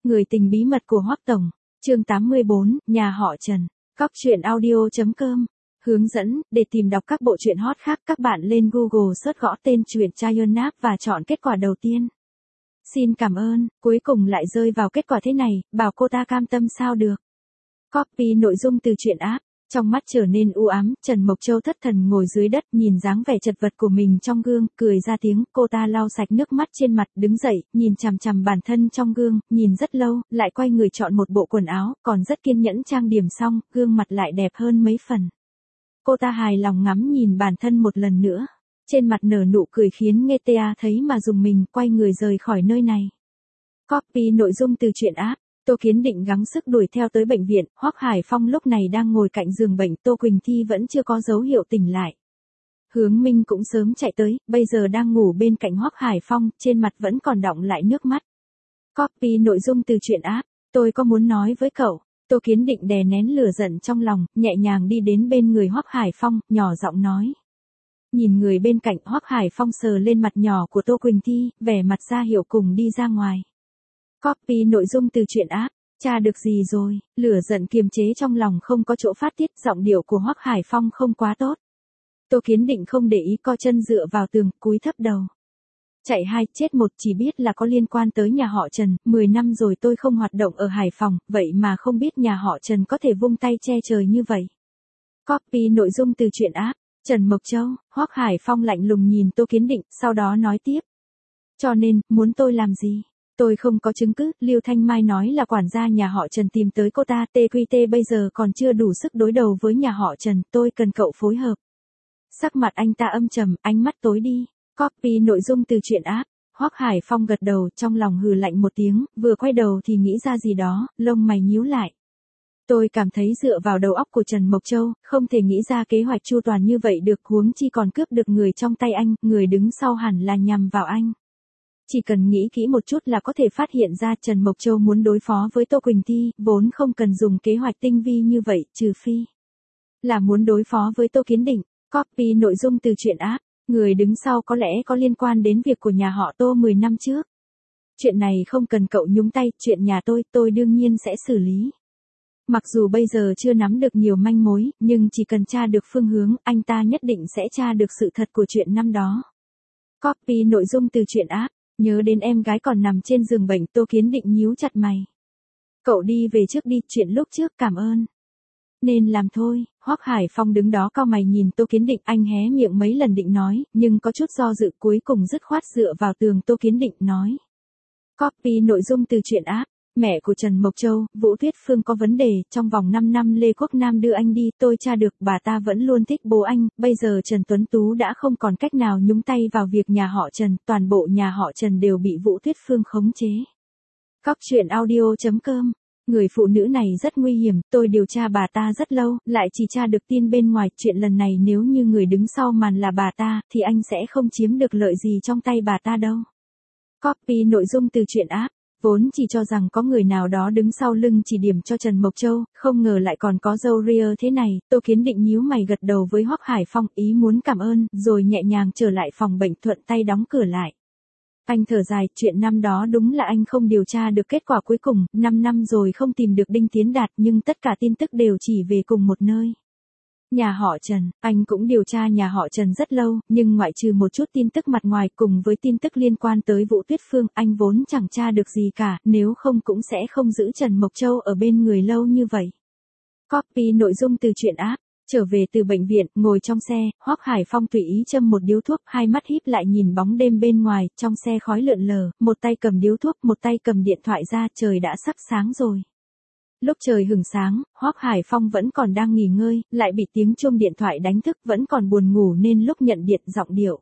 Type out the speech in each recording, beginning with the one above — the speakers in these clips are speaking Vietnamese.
Người tình bí mật của Hoắc Tổng, chương 84, nhà họ Trần, cóc.audio.com. Hướng dẫn, để tìm đọc các bộ truyện hot khác các bạn lên Google search gõ tên truyện Chayonap và chọn kết quả đầu tiên. Xin cảm ơn, cuối cùng lại rơi vào kết quả thế này, bảo cô ta cam tâm sao được. Copy nội dung từ truyện app. Trong mắt trở nên u ám, Trần Mộc Châu thất thần ngồi dưới đất nhìn dáng vẻ chật vật của mình trong gương, cười ra tiếng, cô ta lau sạch nước mắt trên mặt, đứng dậy, nhìn chằm chằm bản thân trong gương, nhìn rất lâu, lại quay người chọn một bộ quần áo, còn rất kiên nhẫn trang điểm xong, gương mặt lại đẹp hơn mấy phần. Cô ta hài lòng ngắm nhìn bản thân một lần nữa, trên mặt nở nụ cười khiến Nghe Ta thấy mà rùng mình, quay người rời khỏi nơi này. Copy nội dung từ truyện app. Tô Kiến Định gắng sức đuổi theo tới bệnh viện, Hoắc Hải Phong lúc này đang ngồi cạnh giường bệnh, Tô Quỳnh Thi vẫn chưa có dấu hiệu tỉnh lại. Hướng Minh cũng sớm chạy tới, bây giờ đang ngủ bên cạnh Hoắc Hải Phong, trên mặt vẫn còn đọng lại nước mắt. Copy nội dung từ truyện app, tôi có muốn nói với cậu. Tô Kiến Định đè nén lửa giận trong lòng, nhẹ nhàng đi đến bên người Hoắc Hải Phong, nhỏ giọng nói. Nhìn người bên cạnh, Hoắc Hải Phong sờ lên mặt nhỏ của Tô Quỳnh Thi, vẻ mặt ra hiệu cùng đi ra ngoài. Copy nội dung từ truyện app. Tra được gì rồi? Lửa giận kiềm chế trong lòng không có chỗ phát tiết, giọng điệu của Hoắc Hải Phong không quá tốt. Tô Kiến Định không để ý, co chân dựa vào tường, cúi thấp đầu. Chạy hai, chết một, chỉ biết là có liên quan tới nhà họ Trần, 10 năm rồi tôi không hoạt động ở Hải Phòng, vậy mà không biết nhà họ Trần có thể vung tay che trời như vậy. Copy nội dung từ truyện app. Trần Mộc Châu, Hoắc Hải Phong lạnh lùng nhìn Tô Kiến Định, sau đó nói tiếp. Cho nên, muốn tôi làm gì? Tôi không có chứng cứ, Lưu Thanh Mai nói là quản gia nhà họ Trần tìm tới cô ta, TQT bây giờ còn chưa đủ sức đối đầu với nhà họ Trần, tôi cần cậu phối hợp. Sắc mặt anh ta âm trầm, ánh mắt tối đi. Copy nội dung từ truyện app. Hoắc Hải Phong gật đầu, trong lòng hừ lạnh một tiếng, vừa quay đầu thì nghĩ ra gì đó, lông mày nhíu lại. Tôi cảm thấy dựa vào đầu óc của Trần Mộc Châu, không thể nghĩ ra kế hoạch chu toàn như vậy được, huống chi còn cướp được người trong tay anh, người đứng sau hẳn là nhằm vào anh. Chỉ cần nghĩ kỹ một chút là có thể phát hiện ra Trần Mộc Châu muốn đối phó với Tô Quỳnh Thi, vốn không cần dùng kế hoạch tinh vi như vậy, trừ phi là muốn đối phó với Tô Kiến Định. Copy nội dung từ truyện app. Người đứng sau có lẽ có liên quan đến việc của nhà họ Tô 10 năm trước. Chuyện này không cần cậu nhúng tay, chuyện nhà tôi đương nhiên sẽ xử lý. Mặc dù bây giờ chưa nắm được nhiều manh mối, nhưng chỉ cần tra được phương hướng, anh ta nhất định sẽ tra được sự thật của chuyện năm đó. Copy nội dung từ truyện app. Nhớ đến em gái còn nằm trên giường bệnh, Tô Kiến Định nhíu chặt mày. Cậu đi về trước đi, chuyện lúc trước cảm ơn. Nên làm thôi. Hoắc Hải Phong đứng đó cau mày nhìn Tô Kiến Định, anh hé miệng mấy lần định nói, nhưng có chút do dự, cuối cùng dứt khoát dựa vào tường Tô Kiến Định nói. Copy nội dung từ truyện app. Mẹ của Trần Mộc Châu, Vũ Tuyết Phương có vấn đề, trong vòng 5 năm Lê Quốc Nam đưa anh đi, tôi tra được bà ta vẫn luôn thích bố anh, bây giờ Trần Tuấn Tú đã không còn cách nào nhúng tay vào việc nhà họ Trần, toàn bộ nhà họ Trần đều bị Vũ Tuyết Phương khống chế. Cóc.audio.com. Người phụ nữ này rất nguy hiểm, tôi điều tra bà ta rất lâu, lại chỉ tra được tin bên ngoài, chuyện lần này nếu như người đứng sau màn là bà ta, thì anh sẽ không chiếm được lợi gì trong tay bà ta đâu. Copy nội dung từ truyện app. Vốn chỉ cho rằng có người nào đó đứng sau lưng chỉ điểm cho Trần Mộc Châu, không ngờ lại còn có dâu ria thế này, Tô Kiến Định nhíu mày gật đầu với Hoắc Hải Phong, ý muốn cảm ơn, rồi nhẹ nhàng trở lại phòng bệnh, thuận tay đóng cửa lại. Anh thở dài, chuyện năm đó đúng là anh không điều tra được kết quả cuối cùng, 5 năm rồi không tìm được Đinh Tiến Đạt, nhưng tất cả tin tức đều chỉ về cùng một nơi. Nhà họ Trần, anh cũng điều tra nhà họ Trần rất lâu, nhưng ngoại trừ một chút tin tức mặt ngoài cùng với tin tức liên quan tới Vũ Tuyết Phương, anh vốn chẳng tra được gì cả, nếu không cũng sẽ không giữ Trần Mộc Châu ở bên người lâu như vậy. Copy nội dung từ truyện app. Trở về từ bệnh viện, ngồi trong xe, Hoắc Hải Phong tùy ý châm một điếu thuốc, hai mắt híp lại nhìn bóng đêm bên ngoài, trong xe khói lượn lờ, một tay cầm điếu thuốc, một tay cầm điện thoại ra, trời đã sắp sáng rồi. Lúc trời hửng sáng, Hoắc Hải Phong vẫn còn đang nghỉ ngơi, lại bị tiếng chuông điện thoại đánh thức, vẫn còn buồn ngủ nên lúc nhận điện giọng điệu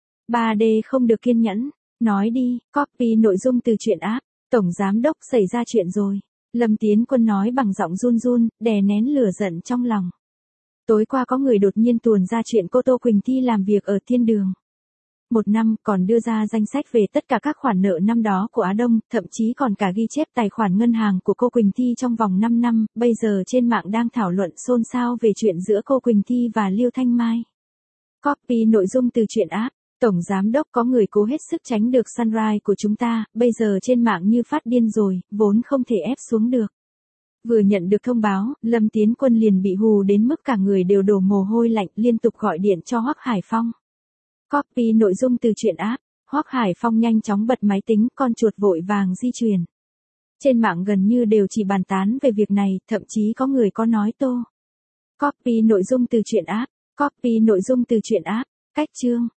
3D không được kiên nhẫn. Nói đi. Copy nội dung từ truyện app. Tổng giám đốc, xảy ra chuyện rồi. Lâm Tiến Quân nói bằng giọng run run, đè nén lửa giận trong lòng. Tối qua có người đột nhiên tuồn ra chuyện cô Tô Quỳnh Thi làm việc ở thiên đường. 1 năm, còn đưa ra danh sách về tất cả các khoản nợ năm đó của Á Đông, thậm chí còn cả ghi chép tài khoản ngân hàng của cô Quỳnh Thi trong vòng 5 năm, bây giờ trên mạng đang thảo luận xôn xao về chuyện giữa cô Quỳnh Thi và Lưu Thanh Mai. Copy nội dung từ truyện app. Tổng giám đốc có người cố hết sức tránh được Sunrise của chúng ta, bây giờ trên mạng như phát điên rồi, vốn không thể ép xuống được. Vừa nhận được thông báo, Lâm Tiến Quân liền bị hù đến mức cả người đều đổ mồ hôi lạnh, liên tục gọi điện cho Hoắc Hải Phong. Copy nội dung từ truyện app. Hoắc Hải Phong nhanh chóng bật máy tính, con chuột vội vàng di chuyển. Trên mạng gần như đều chỉ bàn tán về việc này, thậm chí có người có nói tô. Copy nội dung từ truyện app. Copy nội dung từ truyện app. Cách chương.